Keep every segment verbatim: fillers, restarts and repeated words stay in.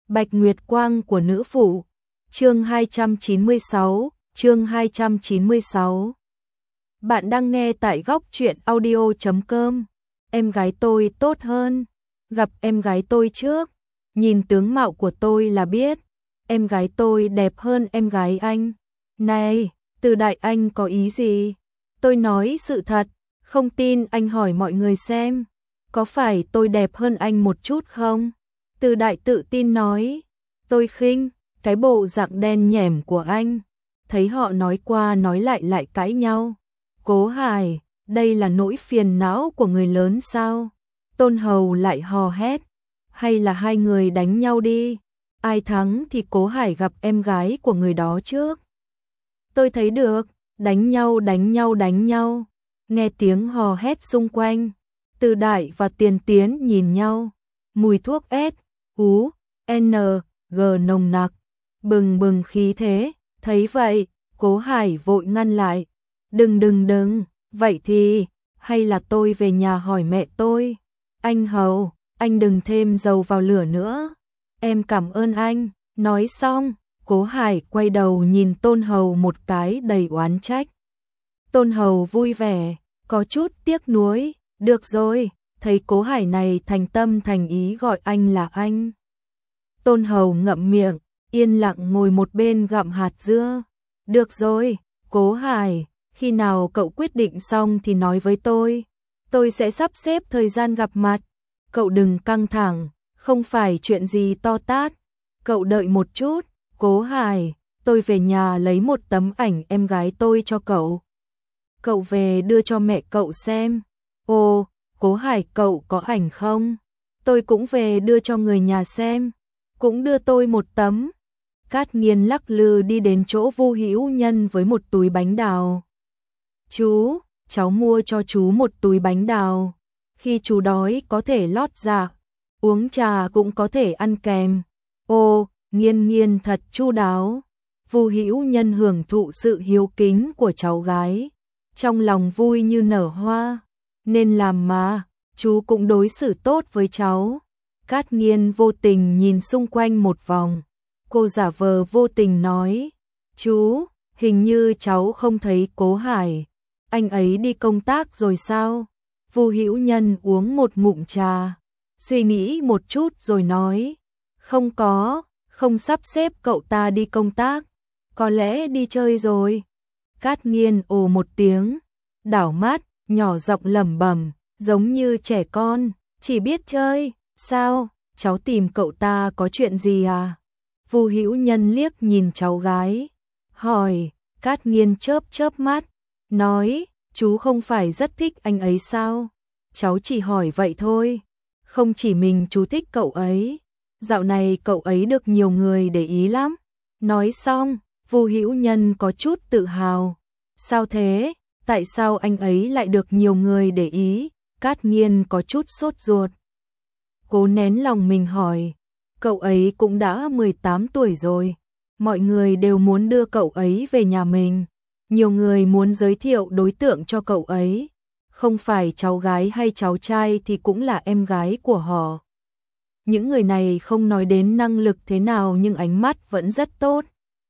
Bạch Nguyệt Quang của nữ phụ. Chương hai trăm chín mươi sáu, chương hai trăm chín mươi sáu. Bạn đang nghe tại góc truyện audio chấm com. Em gái tôi tốt hơn. Gặp em gái tôi trước, nhìn tướng mạo của tôi là biết, em gái tôi đẹp hơn em gái anh. Này, Từ Đại anh có ý gì? Tôi nói sự thật, không tin anh hỏi mọi người xem, có phải tôi đẹp hơn anh một chút không? Từ Đại tự tin nói. Tôi khinh cái bộ dạng đen nhẻm của anh. Thấy họ nói qua nói lại lại cãi nhau. Cố Hải, đây là nỗi phiền não của người lớn sao? Tôn Hầu lại hò hét. Hay là hai người đánh nhau đi, ai thắng thì Cố Hải gặp em gái của người đó trước. Tôi thấy được, đánh nhau đánh nhau đánh nhau. Nghe tiếng hò hét xung quanh, Từ Đại và Tiền Tiến nhìn nhau. Mùi thuốc S, U, N, G nồng nặc, bừng bừng khí thế. Thấy vậy, Cố Hải vội ngăn lại. Đừng đừng đừng, vậy thì, hay là tôi về nhà hỏi mẹ tôi. Anh Hầu, anh đừng thêm dầu vào lửa nữa. Em cảm ơn anh. Nói xong, Cố Hải quay đầu nhìn Tôn Hầu một cái đầy oán trách. Tôn Hầu vui vẻ, có chút tiếc nuối. Được rồi, thấy Cố Hải này thành tâm thành ý gọi anh là anh. Tôn Hầu ngậm miệng, yên lặng ngồi một bên gặm hạt dưa. Được rồi, Cố Hải, khi nào cậu quyết định xong thì nói với tôi. Tôi sẽ sắp xếp thời gian gặp mặt. Cậu đừng căng thẳng, không phải chuyện gì to tát. Cậu đợi một chút, Cố Hải, tôi về nhà lấy một tấm ảnh em gái tôi cho cậu. Cậu về đưa cho mẹ cậu xem. Ồ, Cố Hải cậu có ảnh không? Tôi cũng về đưa cho người nhà xem. Cũng đưa tôi một tấm. Cát Nghiên lắc lư đi đến chỗ Vu Hữu Nhân với một túi bánh đào. Chú, cháu mua cho chú một túi bánh đào. Khi chú đói có thể lót dạ, uống trà cũng có thể ăn kèm. Ô, Nghiên Nghiên thật chu đáo. Vu Hữu Nhân hưởng thụ sự hiếu kính của cháu gái, trong lòng vui như nở hoa. Nên làm mà, chú cũng đối xử tốt với cháu. Cát Nghiên vô tình nhìn xung quanh một vòng. Cô giả vờ vô tình nói, chú, hình như cháu không thấy Cố Hải. Anh ấy đi công tác rồi sao? Vu Hữu Nhân uống một ngụm trà, suy nghĩ một chút rồi nói, không có, không sắp xếp cậu ta đi công tác, có lẽ đi chơi rồi. Cát Nghiên ồ một tiếng, đảo mắt, nhỏ giọng lẩm bẩm, giống như trẻ con, chỉ biết chơi. Sao, cháu tìm cậu ta có chuyện gì à? Vu Hữu Nhân liếc nhìn cháu gái, hỏi. Cát Nghiên chớp chớp mắt, nói, chú không phải rất thích anh ấy sao? Cháu chỉ hỏi vậy thôi. Không chỉ mình chú thích cậu ấy, dạo này cậu ấy được nhiều người để ý lắm. Nói xong, Vu Hữu Nhân có chút tự hào. Sao thế? Tại sao anh ấy lại được nhiều người để ý? Cát Nghiên có chút sốt ruột. Cố nén lòng mình hỏi, cậu ấy cũng đã mười tám tuổi rồi. Mọi người đều muốn đưa cậu ấy về nhà mình. Nhiều người muốn giới thiệu đối tượng cho cậu ấy. Không phải cháu gái hay cháu trai thì cũng là em gái của họ. Những người này không nói đến năng lực thế nào nhưng ánh mắt vẫn rất tốt.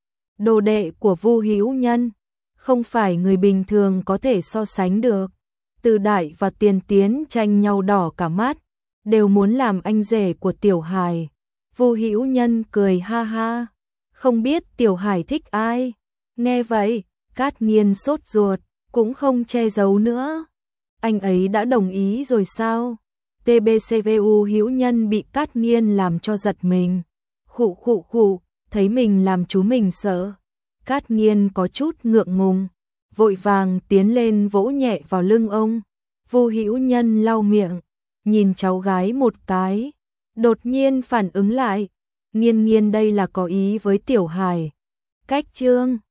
Đồ đệ của Vu Hữu Nhân, không phải người bình thường có thể so sánh được. Từ Đại và Tiền Tiến tranh nhau đỏ cả mắt, đều muốn làm anh rể của Tiểu Hải. Vu Hữu Nhân cười ha ha, không biết Tiểu Hải thích ai. Nghe vậy, Cát Nghiên sốt ruột, cũng không che giấu nữa. Anh ấy đã đồng ý rồi sao? tê bê xê vê u Hữu Nhân bị Cát Nghiên làm cho giật mình. Khụ khụ khụ, thấy mình làm chú mình sợ. Cát Nghiên có chút ngượng ngùng, vội vàng tiến lên vỗ nhẹ vào lưng ông. Vu Hữu Nhân lau miệng, nhìn cháu gái một cái, đột nhiên phản ứng lại. Nghiên Nghiên đây là có ý với Tiểu Hải. Cách chương